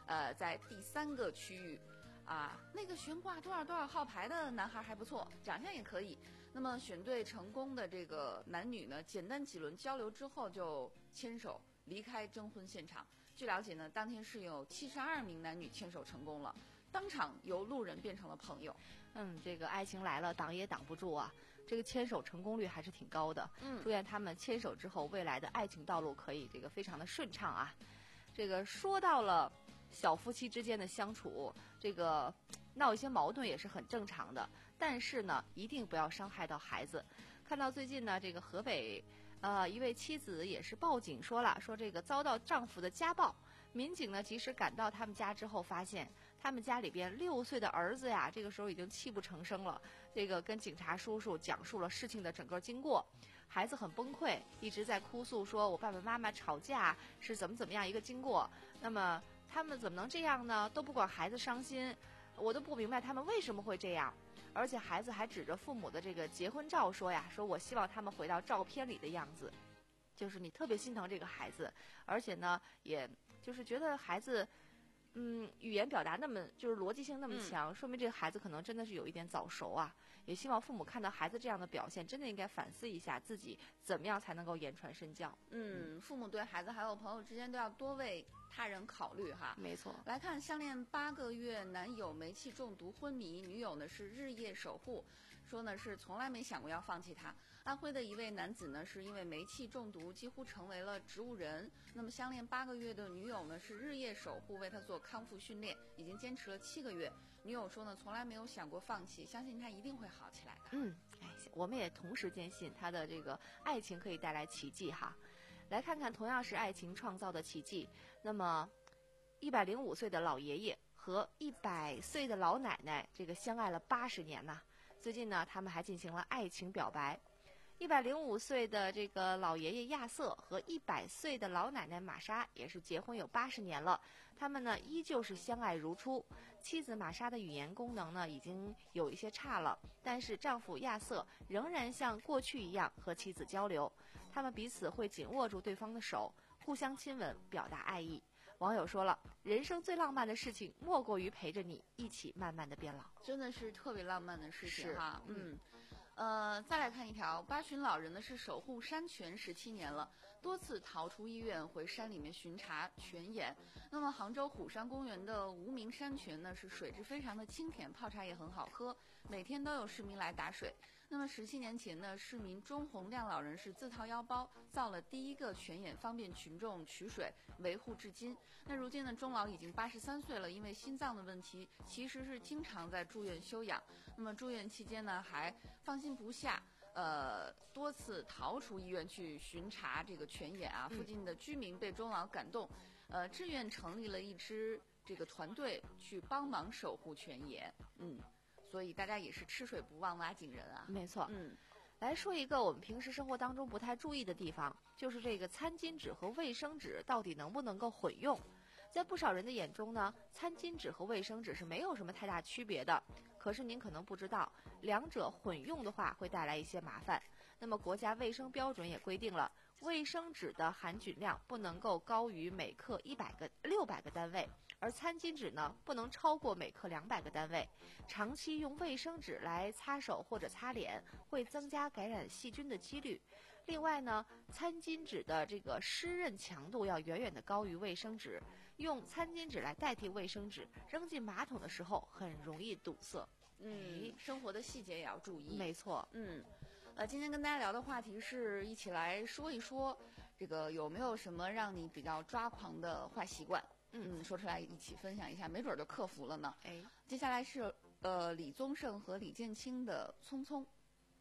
Speaker 7: 呃，在第三个区域，啊，那个悬挂多少多少号牌的男孩还不错，长相也可以。那么选对成功的这个男女呢，简单几轮交流之后就牵手离开征婚现场。据了解呢，当天是有七十二名男女牵手成功了，当场由路人变成了朋友。
Speaker 6: 嗯，这个爱情来了，挡也挡不住啊。这个牵手成功率还是挺高的。
Speaker 7: 嗯，
Speaker 6: 祝愿他们牵手之后，未来的爱情道路可以这个非常的顺畅啊。这个说到了小夫妻之间的相处，这个闹一些矛盾也是很正常的，但是呢，一定不要伤害到孩子。看到最近呢，这个河北，呃，一位妻子也是报警说了，说这个遭到丈夫的家暴。民警呢，及时赶到他们家之后，发现他们家里边六岁的儿子呀，这个时候已经泣不成声了。这个跟警察叔叔讲述了事情的整个经过，孩子很崩溃，一直在哭诉说，我爸爸妈妈吵架是怎么怎么样一个经过。那么他们怎么能这样呢？都不管孩子伤心，我都不明白他们为什么会这样。而且孩子还指着父母的这个结婚照说呀，说我希望他们回到照片里的样子。就是你特别心疼这个孩子，而且呢，也就是觉得孩子，嗯，语言表达那么就是逻辑性那么强，嗯、说明这个孩子可能真的是有一点早熟啊。也希望父母看到孩子这样的表现，真的应该反思一下自己怎么样才能够言传身教。
Speaker 7: 嗯，父母对孩子还有朋友之间都要多为他人考虑哈。
Speaker 6: 没错。
Speaker 7: 来看相恋八个月，男友煤气中毒昏迷，女友呢是日夜守护。说呢是从来没想过要放弃他。安徽的一位男子呢是因为煤气中毒几乎成为了植物人，那么相恋八个月的女友呢是日夜守护，为他做康复训练，已经坚持了七个月。女友说呢从来没有想过放弃，相信他一定会好起来的。
Speaker 6: 嗯，哎，我们也同时坚信他的这个爱情可以带来奇迹哈。来看看同样是爱情创造的奇迹，那么一百零五岁的老爷爷和一百岁的老奶奶，这个相爱了八十年呐。最近呢，他们还进行了爱情表白。一百零五岁的这个老爷爷亚瑟和一百岁的老奶奶玛莎也是结婚有八十年了，他们呢依旧是相爱如初。妻子玛莎的语言功能呢已经有一些差了，但是丈夫亚瑟仍然像过去一样和妻子交流，他们彼此会紧握住对方的手，互相亲吻，表达爱意。网友说了，人生最浪漫的事情莫过于陪着你一起慢慢的变老，
Speaker 7: 真的是特别浪漫的事情哈。
Speaker 6: 嗯。
Speaker 7: 呃，再来看一条，八旬老人呢是守护山泉十七年了，多次逃出医院回山里面巡查泉眼。那么杭州虎山公园的无名山泉呢是水质非常的清甜，泡茶也很好喝，每天都有市民来打水。那么十七年前呢，市民钟洪亮老人是自掏腰包造了第一个泉眼，方便群众取水，维护至今。那如今呢，钟老已经八十三岁了，因为心脏的问题，其实是经常在住院休养。那么住院期间呢，还放心不下，呃，多次逃出医院去巡查这个泉眼啊。附近的居民被钟老感动，呃，志愿成立了一支这个团队去帮忙守护泉眼。嗯。所以大家也是吃水不忘拉紧人啊。
Speaker 6: 没错。
Speaker 7: 嗯，
Speaker 6: 来说一个我们平时生活当中不太注意的地方，就是这个餐巾纸和卫生纸到底能不能够混用。在不少人的眼中呢，餐巾纸和卫生纸是没有什么太大区别的，可是您可能不知道，两者混用的话会带来一些麻烦。那么国家卫生标准也规定了，卫生纸的含菌量不能够高于每克一百个六百个单位，而餐巾纸呢不能超过每克两百个单位。长期用卫生纸来擦手或者擦脸，会增加感染细菌的几率。另外呢，餐巾纸的这个湿润强度要远远的高于卫生纸，用餐巾纸来代替卫生纸，扔进马桶的时候很容易堵塞。
Speaker 7: 嗯，生活的细节也要注意。
Speaker 6: 没错。
Speaker 7: 嗯，呃，今天跟大家聊的话题是一起来说一说，这个有没有什么让你比较抓狂的坏习惯？嗯，说出来一起分享一下，没准就克服了呢。
Speaker 6: 哎，
Speaker 7: 接下来是呃李宗盛和李建清的《匆匆》。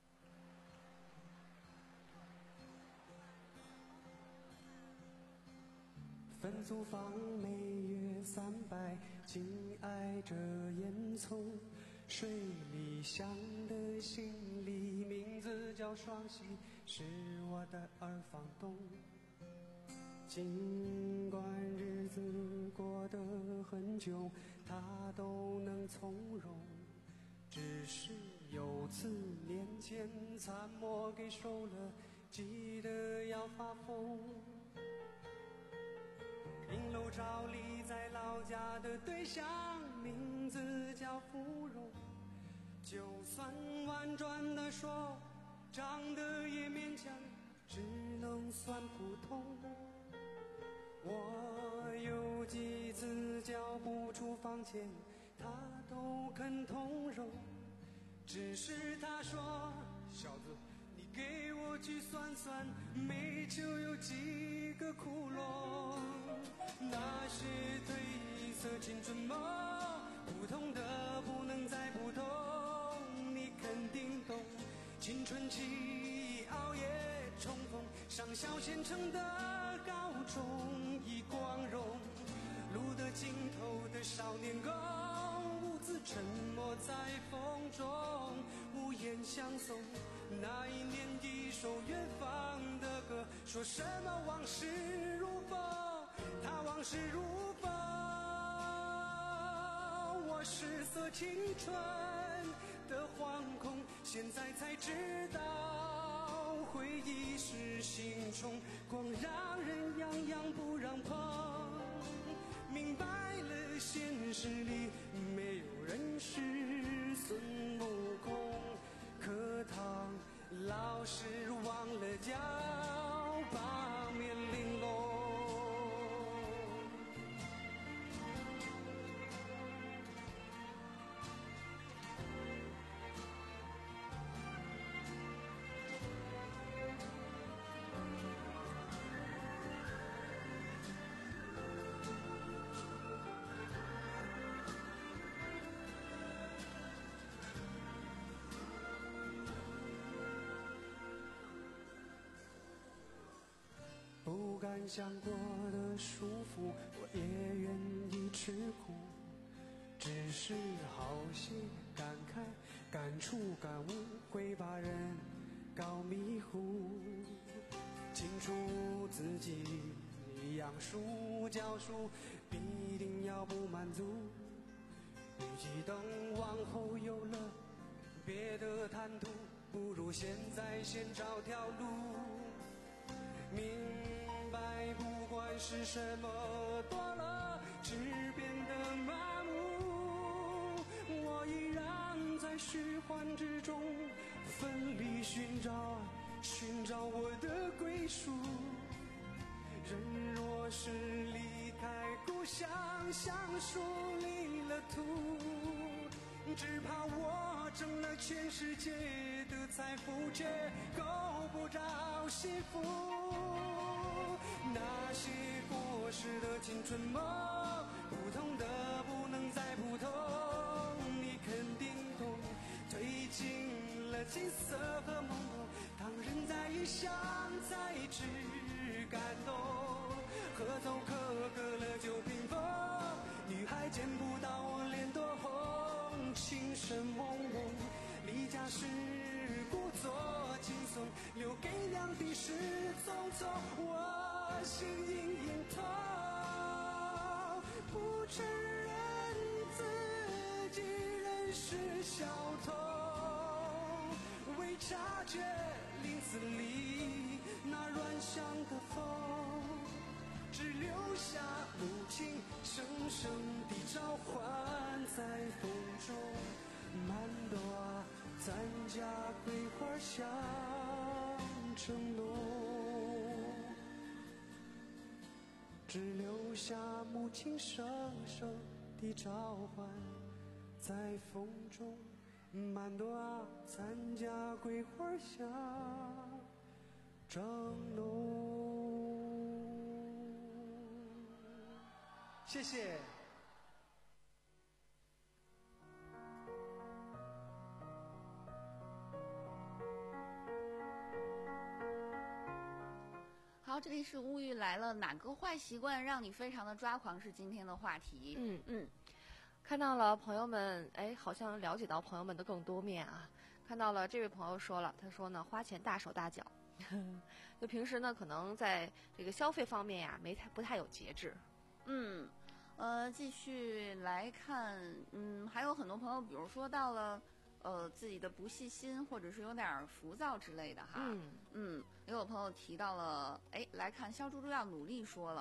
Speaker 11: 分租房每月三百，紧挨着烟囱，水里香的行李，名字叫双喜，是我的二房东。尽管日子过得很久，他都能从容，只是有次年前残墨给收了，急得要发疯。评论楼照例在老家的对象，名字叫芙蓉。就算婉转的说，长得也勉强，只能算普通。我有几次叫不出房钱，他都肯通融。只是他说，小子，你给我去算算，煤球有几个窟窿？那是褪色青春梦，普通的不能再普通，你肯定懂。青春期熬夜冲锋，上小县城的高中已光荣，路的尽头的少年宫，兀自沉默在风中，无言相送。那一年一首远方的歌，说什么往事如风，他往事如风，我失色青春的惶恐，现在才知道回忆是心虫，光让人痒痒不让碰。明白了现实里没有人是孙悟空，课堂老师忘了教八面玲珑。不敢想过的束缚，我也愿意吃苦，只是好些感慨感触感悟会把人搞迷糊。清楚自己养书教书必定要不满足，与其等往后有了别的谈吐，不如现在先找条路。明白不管是什么多了，只变得麻木，我依然在虚幻之中奋力寻找寻找我的归属。人若是离开故乡，像树离了土，只怕我挣了全世界的财富，却够不着幸福。那些过时的青春梦，普通的不能再普通，你肯定懂。褪尽了金色和朦胧，当人在异乡才知感动。合奏可隔了酒瓶风，女孩见不到我脸多红。情深朦胧，离家时故作轻松，留给两地是匆匆。我心隐隐痛，不承认自己仍是小偷，未察觉林子里那软香的风，只留下母亲声声的召唤在风中。曼朵啊，咱家桂花香正浓，只留下母亲声声的召唤在风中。曼朵啊，咱家桂花香正浓。谢谢。
Speaker 7: 好，这里是物欲来了，哪个坏习惯让你非常的抓狂？是今天的话题。
Speaker 6: 嗯嗯，看到了朋友们，哎，好像了解到朋友们的更多面啊。看到了这位朋友说了，他说呢，花钱大手大脚，就平时呢，可能在这个消费方面呀，没太不太有节制。
Speaker 7: 嗯，呃，继续来看，嗯，还有很多朋友，比如说到了。呃，自己的不细心，或者是有点浮躁之类的哈。
Speaker 6: 嗯
Speaker 7: 嗯，也有朋友提到了，哎，来看肖猪猪要努力说了，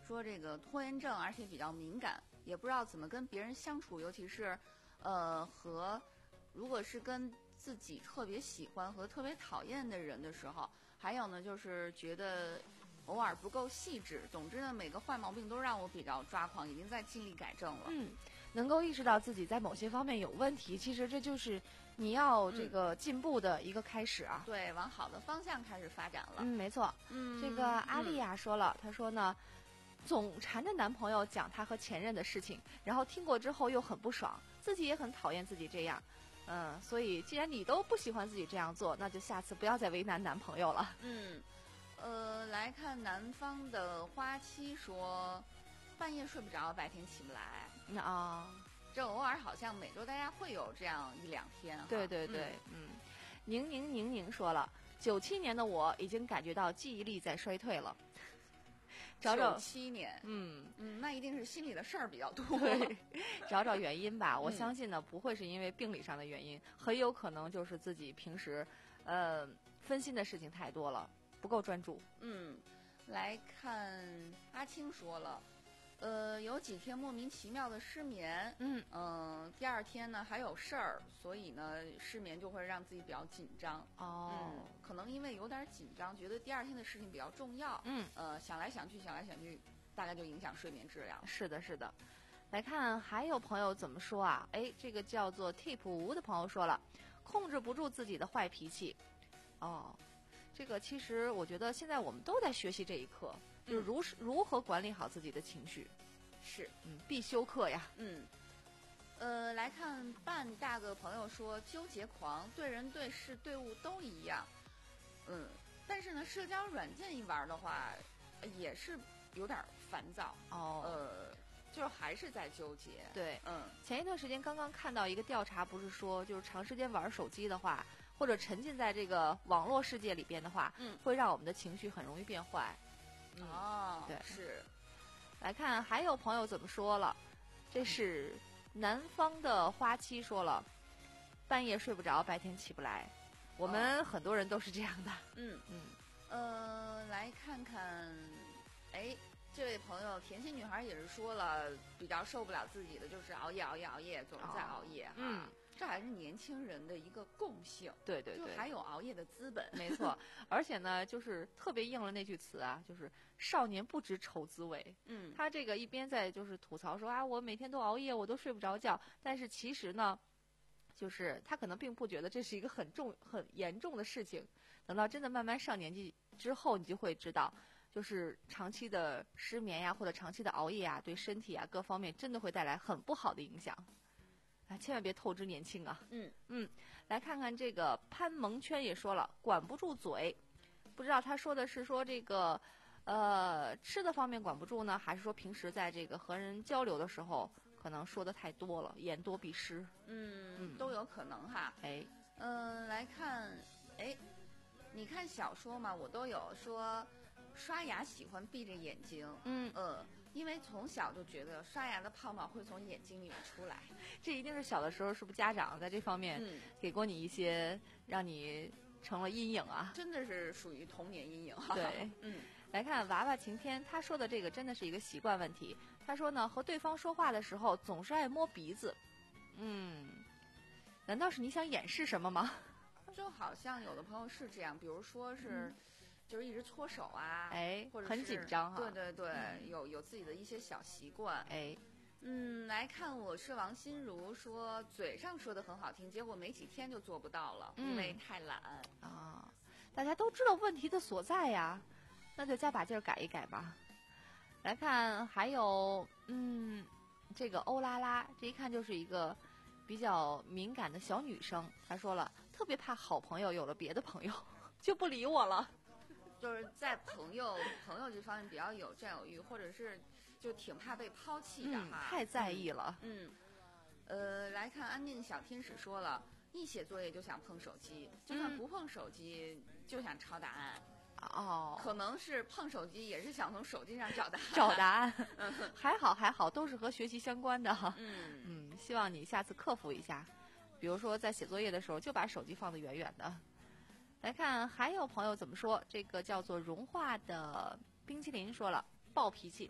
Speaker 7: 说这个拖延症，而且比较敏感，也不知道怎么跟别人相处，尤其是，呃，和如果是跟自己特别喜欢和特别讨厌的人的时候，还有呢，就是觉得偶尔不够细致。总之呢，每个坏毛病都让我比较抓狂，已经在尽力改正了。
Speaker 6: 嗯，能够意识到自己在某些方面有问题，其实这就是你要这个进步的一个开始啊。
Speaker 7: 嗯、对，往好的方向开始发展了。
Speaker 6: 嗯，没错。
Speaker 7: 嗯，
Speaker 6: 这个阿丽亚说了，她说呢，总缠着男朋友讲她和前任的事情，然后听过之后又很不爽，自己也很讨厌自己这样。嗯，所以既然你都不喜欢自己这样做，那就下次不要再为难男朋友了。
Speaker 7: 嗯，呃，来看南方的花期说，半夜睡不着，白天起不来。
Speaker 6: 那啊、哦，
Speaker 7: 这偶尔好像每周大家会有这样一两天。
Speaker 6: 对对对，嗯，宁宁宁宁说了，九七年的我已经感觉到记忆力在衰退了。找找
Speaker 7: 九七年，
Speaker 6: 嗯
Speaker 7: 嗯，那一定是心里的事儿比较多。
Speaker 6: 对，找找原因吧。我
Speaker 7: 嗯
Speaker 6: 相信呢，不会是因为病理上的原因，很有可能就是自己平时，呃，分心的事情太多了，不够专注。
Speaker 7: 嗯，来看阿青说了，呃，有几天莫名其妙的失眠，
Speaker 6: 嗯
Speaker 7: 嗯、呃，第二天呢还有事儿，所以呢失眠就会让自己比较紧张。
Speaker 6: 哦、
Speaker 7: 嗯，可能因为有点紧张，觉得第二天的事情比较重要。
Speaker 6: 嗯，
Speaker 7: 呃，想来想去，想来想去，大概就影响睡眠质量。
Speaker 6: 是的，是的。来看还有朋友怎么说啊？哎，这个叫做 Tip 吴的朋友说了，控制不住自己的坏脾气。哦，这个其实我觉得现在我们都在学习这一课，就是如、嗯、如何管理好自己的情绪。
Speaker 7: 是，
Speaker 6: 嗯，必修课呀。
Speaker 7: 嗯，呃，来看半大个朋友说，纠结狂，对人对事对物都一样。嗯，但是呢，社交软件一玩的话，也是有点烦躁。
Speaker 6: 哦，
Speaker 7: 呃，就是还是在纠结。
Speaker 6: 对，
Speaker 7: 嗯，
Speaker 6: 前一段时间刚刚看到一个调查，不是说就是长时间玩手机的话，或者沉浸在这个网络世界里边的话，
Speaker 7: 嗯，
Speaker 6: 会让我们的情绪很容易变坏。
Speaker 7: 嗯、哦，
Speaker 6: 对，
Speaker 7: 是。
Speaker 6: 来看还有朋友怎么说了，这是南方的花期说了，半夜睡不着，白天起不来。我们很多人都是这样的。
Speaker 7: 嗯
Speaker 6: 嗯，
Speaker 7: 呃，来看看，哎，这位朋友甜心女孩也是说了，比较受不了自己的就是熬夜，熬夜，熬夜，总是在熬夜哈。
Speaker 6: 哦、嗯。
Speaker 7: 这还是年轻人的一个共性，
Speaker 6: 对对对，
Speaker 7: 就还有熬夜的资本，
Speaker 6: 没错。而且呢，就是特别应了那句词啊，就是少年不知愁滋味。
Speaker 7: 嗯，
Speaker 6: 他这个一边在就是吐槽说啊，我每天都熬夜，我都睡不着觉，但是其实呢，就是他可能并不觉得这是一个很重、很严重的事情。等到真的慢慢上年纪之后，你就会知道，就是长期的失眠呀，或者长期的熬夜呀，对身体啊各方面真的会带来很不好的影响。啊，千万别透支年轻啊！
Speaker 7: 嗯
Speaker 6: 嗯，来看看这个潘蒙圈也说了，管不住嘴，不知道他说的是说这个，呃，吃的方面管不住呢，还是说平时在这个和人交流的时候，可能说的太多了，言多必失。
Speaker 7: 嗯，
Speaker 6: 嗯
Speaker 7: 都有可能哈。
Speaker 6: 哎，
Speaker 7: 嗯、呃，来看，哎，你看小说嘛，我都有说，刷牙喜欢闭着眼睛。
Speaker 6: 嗯
Speaker 7: 呃。因为从小就觉得刷牙的泡沫会从眼睛里面出来，
Speaker 6: 这一定是小的时候是不是家长在这方面给过你一些让你成了阴影啊？
Speaker 7: 真的是属于童年阴影哈。
Speaker 6: 对，
Speaker 7: 嗯，
Speaker 6: 来看娃娃晴天，他说的这个真的是一个习惯问题。他说呢，和对方说话的时候总是爱摸鼻子，嗯，难道是你想掩饰什么吗？
Speaker 7: 就好像有的朋友是这样，比如说是。嗯就是一直搓手啊，
Speaker 6: 哎，
Speaker 7: 或者
Speaker 6: 很紧张哈。
Speaker 7: 对对对，
Speaker 6: 嗯、
Speaker 7: 有有自己的一些小习惯。
Speaker 6: 哎，
Speaker 7: 嗯，来看我是王心如说，嘴上说的很好听，结果没几天就做不到了，
Speaker 6: 嗯、
Speaker 7: 因为太懒
Speaker 6: 啊。大家都知道问题的所在呀，那就加把劲儿改一改吧。来看还有，嗯，这个欧拉拉，这一看就是一个比较敏感的小女生。她说了，特别怕好朋友有了别的朋友。就不理我了，
Speaker 7: 就是在朋友朋友这方面比较有占有欲，或者是就挺怕被抛弃的哈、
Speaker 6: 嗯，太在意了。
Speaker 7: 嗯，呃，来看安定小天使说了，一写作业就想碰手机，就算不碰手机、嗯、就想抄答案。
Speaker 6: 哦，
Speaker 7: 可能是碰手机也是想从手机上找答案。
Speaker 6: 找答案，还好还好，都是和学习相关的哈。
Speaker 7: 嗯
Speaker 6: 嗯，希望你下次克服一下，比如说在写作业的时候就把手机放得远远的。来看还有朋友怎么说，这个叫做融化的冰淇淋说了，暴脾气，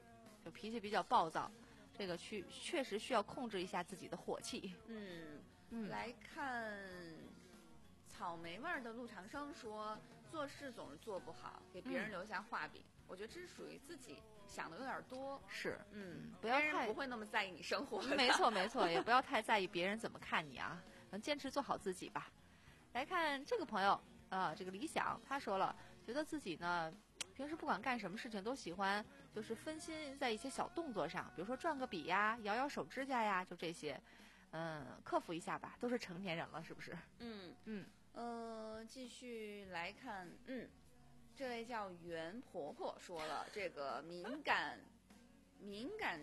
Speaker 6: 就脾气比较暴躁，这个去确实需要控制一下自己的火气。
Speaker 7: 嗯，
Speaker 6: 嗯
Speaker 7: 来看草莓味儿的陆长生说，做事总是做不好，给别人
Speaker 6: 嗯
Speaker 7: 留下画饼。我觉得这是属于自己想的有点多。
Speaker 6: 是，
Speaker 7: 嗯，
Speaker 6: 不要太
Speaker 7: 别人不会那么在意你生活的。
Speaker 6: 没错没错，也不要太在意别人怎么看你啊，能坚持做好自己吧。来看这个朋友啊、呃，这个理想他说了，觉得自己呢平时不管干什么事情都喜欢就是分心在一些小动作上，比如说转个笔呀，摇摇手指甲呀，就这些，嗯，克服一下吧，都是成年人了，是不是？
Speaker 7: 嗯
Speaker 6: 嗯，
Speaker 7: 呃，继续来看，嗯，这位叫袁婆婆说了，这个敏感，敏感，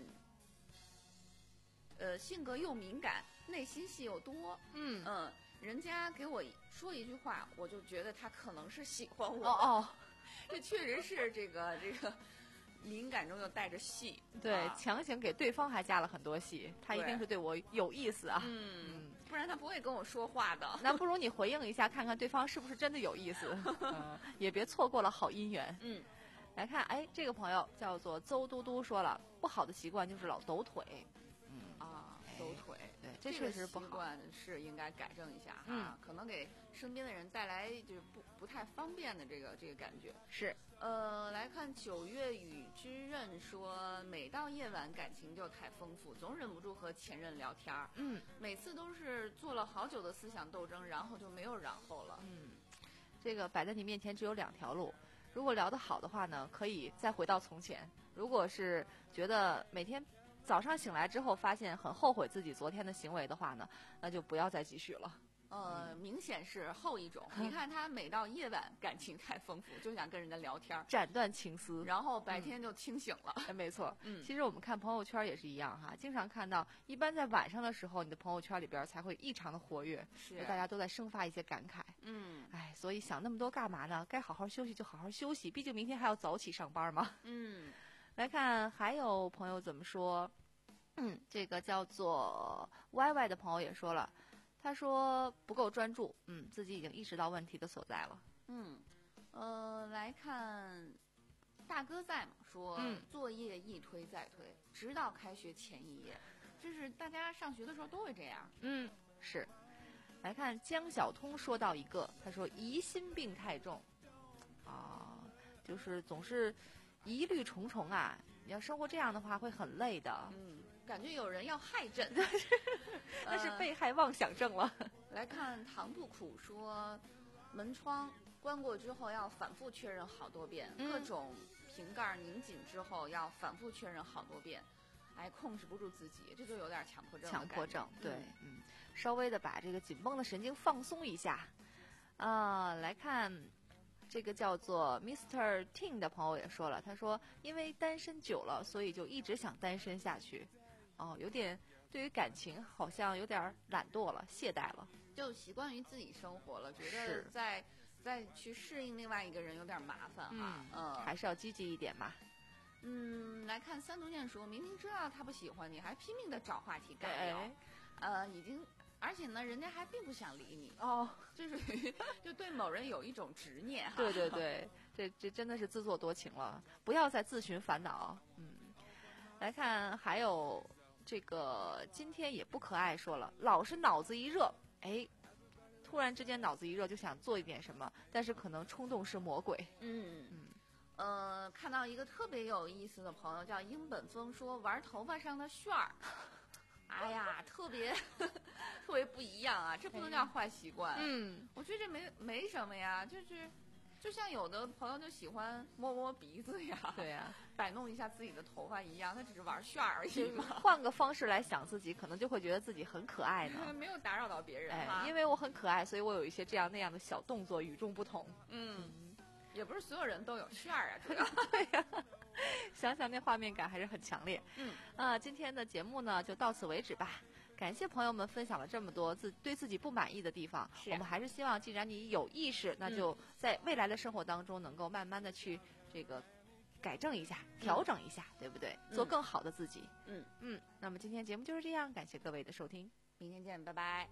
Speaker 7: 呃，性格又敏感，内心戏又多，
Speaker 6: 嗯
Speaker 7: 嗯，人家给我说一句话，我就觉得他可能是喜欢我。
Speaker 6: 哦哦，
Speaker 7: 这确实是这个这个敏感中又带着戏，
Speaker 6: 对，
Speaker 7: 啊、
Speaker 6: 强行给对方还加了很多戏，他一定是对我有意思啊。
Speaker 7: 嗯，不然他不会跟我说话的。
Speaker 6: 那不如你回应一下，看看对方是不是真的有意思，嗯、也别错过了好姻缘。
Speaker 7: 嗯，
Speaker 6: 来看，哎，这个朋友叫做邹嘟嘟说了，不好的习惯就是老抖腿。
Speaker 7: 嗯啊，抖腿，
Speaker 6: 对，这确实不好。
Speaker 7: 习惯是应该改正一下哈、
Speaker 6: 嗯，
Speaker 7: 可能给身边的人带来就是不不太方便的这个这个感觉。
Speaker 6: 是，
Speaker 7: 呃，来看九月雨之刃说，每到夜晚感情就太丰富，总忍不住和前任聊天儿。
Speaker 6: 嗯，
Speaker 7: 每次都是做了好久的思想斗争，然后就没有然后了。
Speaker 6: 嗯，这个摆在你面前只有两条路，如果聊得好的话呢，可以再回到从前；如果是觉得每天早上醒来之后发现很后悔自己昨天的行为的话呢，那就不要再继续了。
Speaker 7: 呃，明显是后一种。你看他每到夜晚感情太丰富，就想跟人家聊天，
Speaker 6: 斩断情丝，
Speaker 7: 然后白天就清醒了。
Speaker 6: 哎、嗯，没错。
Speaker 7: 嗯，
Speaker 6: 其实我们看朋友圈也是一样哈，经常看到，一般在晚上的时候，你的朋友圈里边才会异常的活跃，
Speaker 7: 是
Speaker 6: 大家都在生发一些感慨。
Speaker 7: 嗯，
Speaker 6: 哎，所以想那么多干嘛呢？该好好休息就好好休息，毕竟明天还要早起上班嘛。
Speaker 7: 嗯，
Speaker 6: 来看还有朋友怎么说。嗯，这个叫做 Y Y 的朋友也说了，他说不够专注，嗯，自己已经意识到问题的所在了。
Speaker 7: 嗯，呃，来看大哥在嘛，说、
Speaker 6: 嗯、
Speaker 7: 作业一推再推，直到开学前一夜，这是大家上学的时候都会这样。
Speaker 6: 嗯，是。来看江晓通说到一个，他说疑心病太重，啊，就是总是疑虑重重啊。你要生活这样的话会很累的。
Speaker 7: 嗯，感觉有人要害朕，
Speaker 6: 那是被害妄想症了。
Speaker 7: 呃、来看唐不苦说，门窗关过之后要反复确认好多遍，
Speaker 6: 嗯、
Speaker 7: 各种瓶盖拧紧之后要反复确认好多遍，哎，控制不住自己，这就有点强迫症。
Speaker 6: 强迫症，对，嗯，稍微的把这个紧绷的神经放松一下。啊、呃，来看。这个叫做 mister Ting 的朋友也说了，他说因为单身久了，所以就一直想单身下去。哦，有点对于感情好像有点懒惰了，懈怠了，
Speaker 7: 就习惯于自己生活了，觉得再再去适应另外一个人有点麻烦哈。
Speaker 6: 嗯，嗯还是要积极一点嘛。
Speaker 7: 嗯，来看三毒念说，明明知道他不喜欢你，还拼命的找话题干聊，呃，已经。而且呢，人家还并不想理你
Speaker 6: 哦，
Speaker 7: 这属于就对某人有一种执念哈。
Speaker 6: 对对对，这这真的是自作多情了，不要再自寻烦恼。嗯，来看还有这个今天也不可爱说了，老是脑子一热，哎，突然之间脑子一热就想做一点什么，但是可能冲动是魔鬼。
Speaker 7: 嗯嗯，呃，看到一个特别有意思的朋友叫英本风说玩头发上的旋儿。哎呀，特别特别不一样啊！这不能叫坏习惯。
Speaker 6: 嗯，
Speaker 7: 我觉得这没没什么呀，就是就像有的朋友就喜欢摸摸鼻子呀，
Speaker 6: 对呀、啊，
Speaker 7: 摆弄一下自己的头发一样，他只是玩旋而已嘛。
Speaker 6: 换个方式来想自己，可能就会觉得自己很可爱呢。
Speaker 7: 没有打扰到别人、
Speaker 6: 哎
Speaker 7: 啊，
Speaker 6: 因为我很可爱，所以我有一些这样那样的小动作，与众不同。
Speaker 7: 嗯，嗯也不是所有人都有旋儿啊，主要
Speaker 6: 对呀、啊。想想那画面感还是很强烈。
Speaker 7: 嗯，
Speaker 6: 啊，今天的节目呢就到此为止吧。感谢朋友们分享了这么多自对自己不满意的地方，我们还是希望，既然你有意识，那就在未来的生活当中能够慢慢的去这个改正一下、调整一下，嗯、对不对？做更好的自己。
Speaker 7: 嗯
Speaker 6: 嗯。那么今天节目就是这样，感谢各位的收听，
Speaker 7: 明天见，拜拜。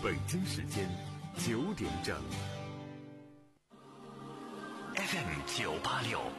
Speaker 1: 北京时间九点整。
Speaker 2: F M 九八六